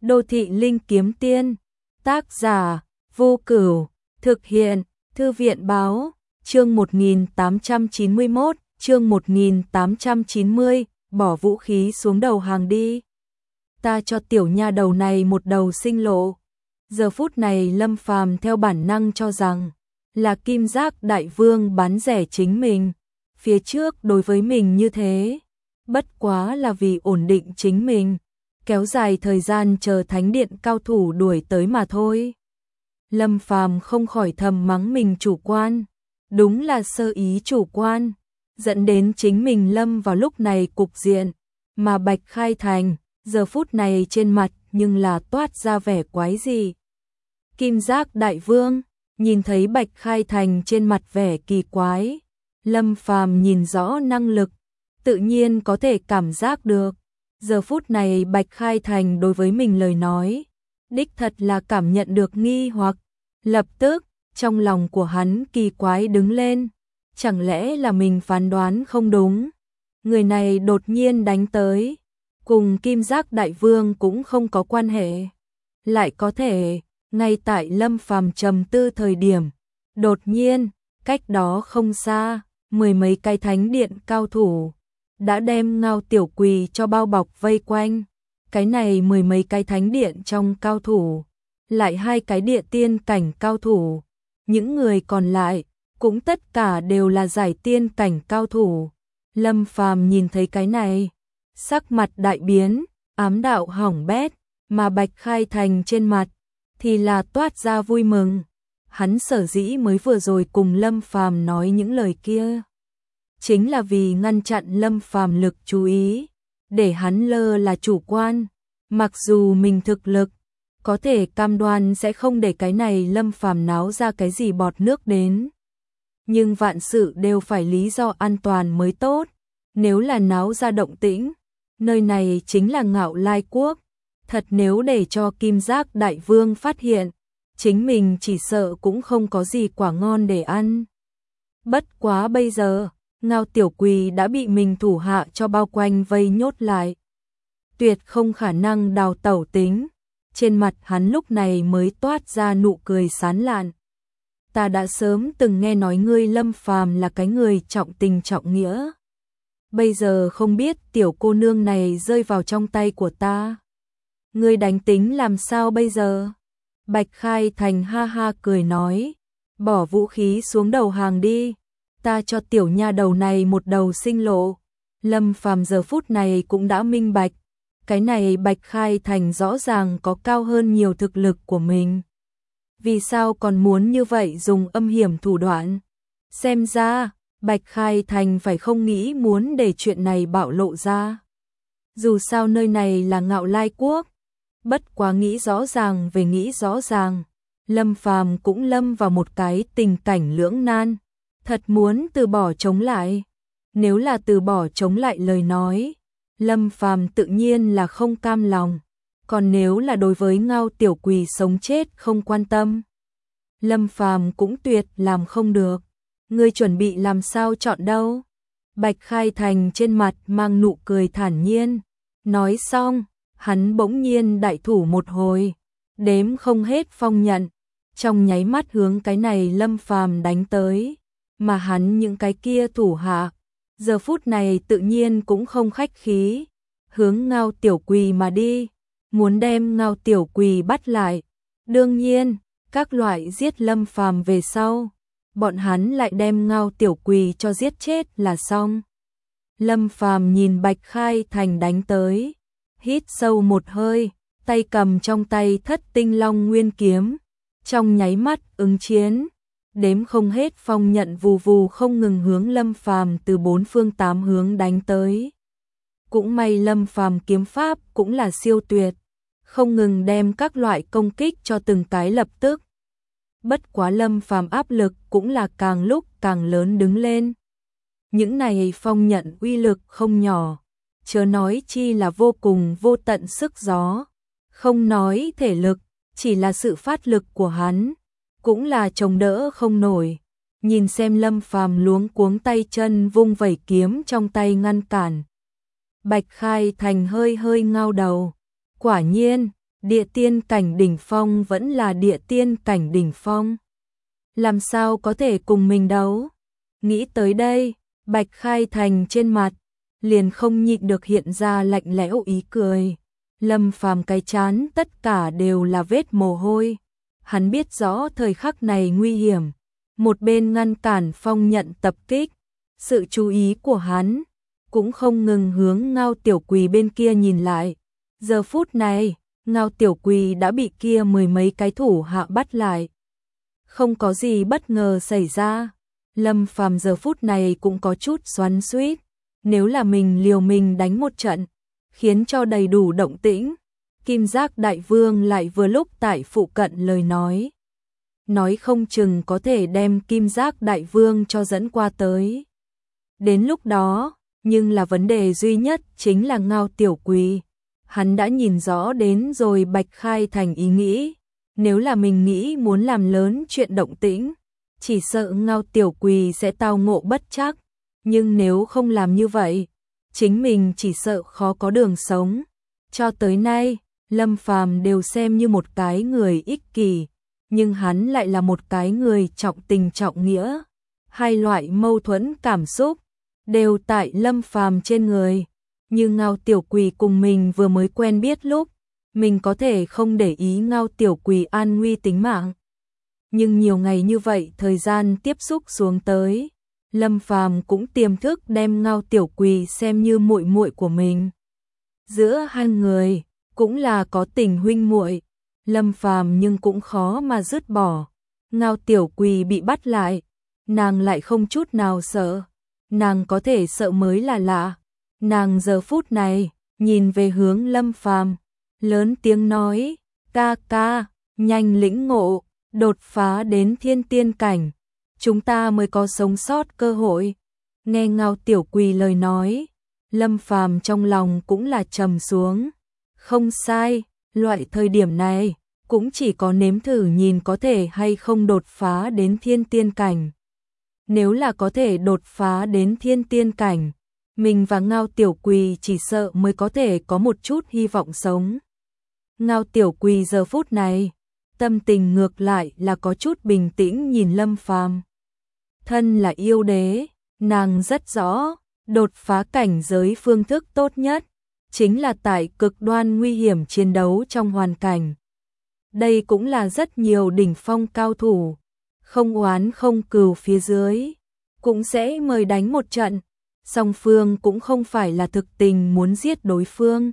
Đô thị linh kiếm tiên. Tác giả Vô Cửu. Thực hiện Thư viện báo. Chương 1891, chương 1890, bỏ vũ khí xuống đầu hàng đi. Ta cho tiểu nha đầu này một đầu sinh lộ. Giờ phút này Lâm Phàm theo bản năng cho rằng là Kim Giác Đại Vương bán rẻ chính mình. Phía trước đối với mình như thế, bất quá là vì ổn định chính mình, kéo dài thời gian chờ thánh điện cao thủ đuổi tới mà thôi. Lâm Phàm không khỏi thầm mắng mình chủ quan, đúng là sơ ý chủ quan, dẫn đến chính mình lâm vào lúc này cục diện, mà Bạch Khai Thành, giờ phút này trên mặt nhưng là toát ra vẻ quái gì. Kim Giác Đại Vương, nhìn thấy Bạch Khai Thành trên mặt vẻ kỳ quái, Lâm Phàm nhìn rõ năng lực, tự nhiên có thể cảm giác được. Giờ phút này Bạch Khai Thành đối với mình lời nói, đích thật là cảm nhận được nghi hoặc. Lập tức, trong lòng của hắn kỳ quái đứng lên, chẳng lẽ là mình phán đoán không đúng? Người này đột nhiên đánh tới, cùng Kim Giác Đại Vương cũng không có quan hệ. Lại có thể, ngay tại Lâm Phàm trầm tư thời điểm, đột nhiên, cách đó không xa, mười mấy cái thánh điện cao thủ đã đem Ngao Tiểu Quỳ cho bao bọc vây quanh. Cái này mười mấy cái thánh điện trong cao thủ, lại hai cái địa tiên cảnh cao thủ, những người còn lại cũng tất cả đều là giải tiên cảnh cao thủ. Lâm Phàm nhìn thấy cái này, sắc mặt đại biến, ám đạo hỏng bét, mà Bạch Khai Thành trên mặt thì là toát ra vui mừng. Hắn sở dĩ mới vừa rồi cùng Lâm Phàm nói những lời kia, chính là vì ngăn chặn Lâm Phàm lực chú ý, để hắn lơ là chủ quan. Mặc dù mình thực lực có thể cam đoan sẽ không để cái này Lâm Phàm náo ra cái gì bọt nước đến, nhưng vạn sự đều phải lý do an toàn mới tốt. Nếu là náo ra động tĩnh, nơi này chính là Ngạo Lai Quốc, thật nếu để cho Kim Giác Đại Vương phát hiện, chính mình chỉ sợ cũng không có gì quả ngon để ăn. Bất quá bây giờ, Ngao Tiểu Quỳ đã bị mình thủ hạ cho bao quanh vây nhốt lại, tuyệt không khả năng đào tẩu tính. Trên mặt hắn lúc này mới toát ra nụ cười sán lạn. Ta đã sớm từng nghe nói ngươi Lâm Phàm là cái người trọng tình trọng nghĩa. Bây giờ không biết tiểu cô nương này rơi vào trong tay của ta, ngươi đánh tính làm sao bây giờ? Bạch Khai Thành ha ha cười nói, bỏ vũ khí xuống đầu hàng đi, ta cho tiểu nha đầu này một đầu sinh lộ. Lâm Phàm giờ phút này cũng đã minh bạch, cái này Bạch Khai Thành rõ ràng có cao hơn nhiều thực lực của mình. Vì sao còn muốn như vậy dùng âm hiểm thủ đoạn? Xem ra, Bạch Khai Thành phải không nghĩ muốn để chuyện này bạo lộ ra. Dù sao nơi này là Ngạo Lai Quốc, bất quá nghĩ rõ ràng về nghĩ rõ ràng, Lâm Phàm cũng lâm vào một cái tình cảnh lưỡng nan, thật muốn từ bỏ chống lại. Nếu là từ bỏ chống lại lời nói, Lâm Phàm tự nhiên là không cam lòng, còn nếu là đối với Ngao Tiểu Quỳ sống chết không quan tâm, Lâm Phàm cũng tuyệt làm không được. Ngươi chuẩn bị làm sao chọn đâu? Bạch Khai Thành trên mặt mang nụ cười thản nhiên, nói xong, hắn bỗng nhiên đại thủ một hồi, đếm không hết phong nhận, trong nháy mắt hướng cái này Lâm Phàm đánh tới, mà hắn những cái kia thủ hạ giờ phút này tự nhiên cũng không khách khí, hướng Ngao Tiểu Quỳ mà đi, muốn đem Ngao Tiểu Quỳ bắt lại. Đương nhiên, các loại giết Lâm Phàm về sau, bọn hắn lại đem Ngao Tiểu Quỳ cho giết chết là xong. Lâm Phàm nhìn Bạch Khai Thành đánh tới, hít sâu một hơi, tay cầm trong tay Thất Tinh Long Nguyên kiếm, trong nháy mắt ứng chiến. Đếm không hết phong nhận vù vù không ngừng hướng Lâm Phàm từ bốn phương tám hướng đánh tới. Cũng may Lâm Phàm kiếm pháp cũng là siêu tuyệt, không ngừng đem các loại công kích cho từng cái lập tức. Bất quá Lâm Phàm áp lực cũng là càng lúc càng lớn đứng lên. Những này phong nhận uy lực không nhỏ, chớ nói chi là vô cùng vô tận sức gió, không nói thể lực, chỉ là sự phát lực của hắn cũng là chống đỡ không nổi. Nhìn xem Lâm Phàm luống cuống tay chân vung vẩy kiếm trong tay ngăn cản, Bạch Khai Thành hơi hơi ngao đầu. Quả nhiên, Địa tiên cảnh đỉnh phong vẫn là địa tiên cảnh đỉnh phong. Làm sao có thể cùng mình đấu? Nghĩ tới đây, Bạch Khai Thành trên mặt liền không nhịn được hiện ra lạnh lẽo ý cười. Lâm Phàm cái chán tất cả đều là vết mồ hôi. Hắn biết rõ thời khắc này nguy hiểm, một bên ngăn cản Phong Nhận tập kích. Sự chú ý của hắn cũng không ngừng hướng Ngao Tiểu Quỳ bên kia nhìn lại. Giờ phút này, Ngao Tiểu Quỳ đã bị kia mười mấy cái thủ hạ bắt lại. Không có gì bất ngờ xảy ra. Lâm Phàm giờ phút này cũng có chút xoắn xuýt. Nếu là mình liều mình đánh một trận, khiến cho đầy đủ động tĩnh, Kim Giác Đại Vương lại vừa lúc tại phụ cận lời nói. Nói không chừng có thể đem Kim Giác Đại Vương cho dẫn qua tới. Đến lúc đó, nhưng là vấn đề duy nhất chính là Ngao Tiểu Quỳ. Hắn đã nhìn rõ đến rồi Bạch Khai Thành ý nghĩ. Nếu là mình nghĩ muốn làm lớn chuyện động tĩnh, chỉ sợ Ngao Tiểu Quỳ sẽ tao ngộ bất trắc. Nhưng nếu không làm như vậy, chính mình chỉ sợ khó có đường sống. Cho tới nay, Lâm Phàm đều xem như một cái người ích kỷ, nhưng hắn lại là một cái người trọng tình trọng nghĩa. Hai loại mâu thuẫn cảm xúc đều tại Lâm Phàm trên người. Như Ngao Tiểu Quỳ cùng mình vừa mới quen biết lúc, mình có thể không để ý Ngao Tiểu Quỳ an nguy tính mạng. Nhưng nhiều ngày như vậy thời gian tiếp xúc xuống tới, Lâm Phàm cũng tiềm thức đem Ngao Tiểu Quỳ xem như muội muội của mình. Giữa hai người cũng là có tình huynh muội, Lâm Phàm nhưng cũng khó mà dứt bỏ. Ngao Tiểu Quỳ bị bắt lại, nàng lại không chút nào sợ, nàng có thể sợ mới là lạ. Nàng giờ phút này nhìn về hướng Lâm Phàm, lớn tiếng nói: "Ca ca, nhanh lĩnh ngộ, đột phá đến thiên tiên cảnh, chúng ta mới có sống sót cơ hội." Nghe Ngao Tiểu Quỳ lời nói, Lâm Phàm trong lòng cũng là trầm xuống. Không sai, loại thời điểm này cũng chỉ có nếm thử nhìn có thể hay không đột phá đến thiên tiên cảnh. Nếu là có thể đột phá đến thiên tiên cảnh, mình và Ngao Tiểu Quỳ chỉ sợ mới có thể có một chút hy vọng sống. Ngao Tiểu Quỳ giờ phút này, tâm tình ngược lại là có chút bình tĩnh nhìn Lâm Phàm. Thân là yêu đế, nàng rất rõ, đột phá cảnh giới phương thức tốt nhất chính là tại cực đoan nguy hiểm chiến đấu trong hoàn cảnh. Đây cũng là rất nhiều đỉnh phong cao thủ, không oán không cừu phía dưới, cũng sẽ mời đánh một trận. Song phương cũng không phải là thực tình muốn giết đối phương,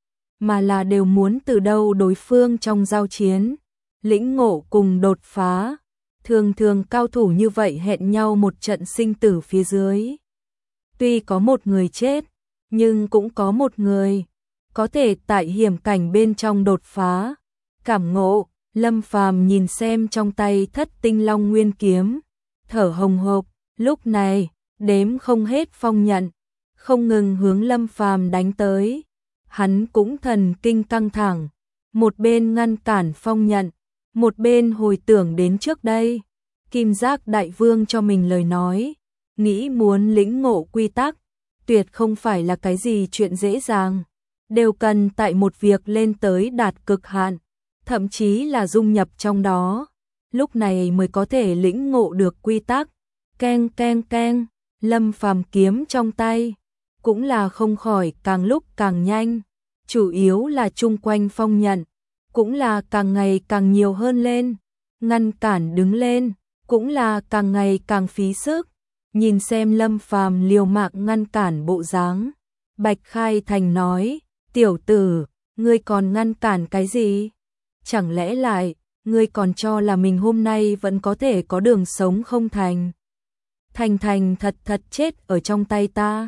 mà là đều muốn từ đâu đối phương trong giao chiến, lĩnh ngộ cùng đột phá. Thường thường cao thủ như vậy hẹn nhau một trận sinh tử phía dưới. Tuy có một người chết, nhưng cũng có một người có thể tại hiểm cảnh bên trong đột phá. Cảm ngộ, Lâm Phàm nhìn xem trong tay Thất Tinh Long Nguyên kiếm, thở hồng hộc, lúc này đếm không hết phong nhận, không ngừng hướng Lâm Phàm đánh tới. Hắn cũng thần kinh căng thẳng, một bên ngăn cản phong nhận, một bên hồi tưởng đến trước đây, Kim Giác Đại Vương cho mình lời nói, nghĩ muốn lĩnh ngộ quy tắc, tuyệt không phải là cái gì chuyện dễ dàng, đều cần tại một việc lên tới đạt cực hạn, thậm chí là dung nhập trong đó, lúc này mới có thể lĩnh ngộ được quy tắc. Keng keng keng, Lâm Phàm kiếm trong tay cũng là không khỏi càng lúc càng nhanh, chủ yếu là chung quanh phong nhận cũng là càng ngày càng nhiều hơn lên, ngăn cản đứng lên cũng là càng ngày càng phí sức. Nhìn xem Lâm Phàm liều mạng ngăn cản bộ dáng, Bạch Khai Thành nói: "Tiểu tử, ngươi còn ngăn cản cái gì? Chẳng lẽ lại ngươi còn cho là mình hôm nay vẫn có thể có đường sống không thành? Thành thành thật thật chết ở trong tay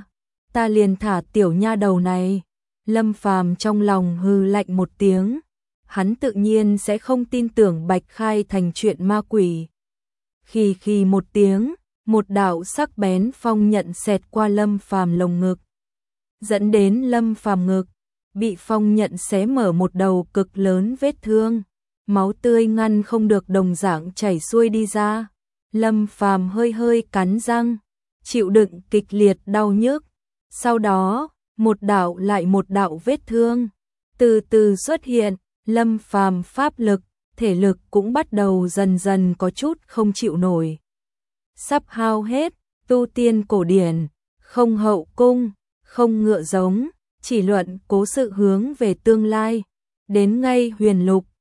ta liền thả tiểu nha đầu này." Lâm Phàm trong lòng hừ lạnh một tiếng, hắn tự nhiên sẽ không tin tưởng Bạch Khai Thành chuyện ma quỷ. Khì khì một tiếng, một đạo sắc bén phong nhận xẹt qua Lâm Phàm lồng ngực, dẫn đến Lâm Phàm ngực bị phong nhận xé mở một đầu cực lớn vết thương, máu tươi ngăn không được đồng dạng chảy xuôi đi ra. Lâm Phàm hơi hơi cắn răng, chịu đựng kịch liệt đau nhức. Sau đó, một đạo lại một đạo vết thương từ từ xuất hiện, Lâm Phàm pháp lực, thể lực cũng bắt đầu dần dần có chút không chịu nổi. Sắp hao hết, tu tiên cổ điển, không hậu cung, không ngựa giống, chỉ luận cố sự hướng về tương lai. Đến ngay huyền lục,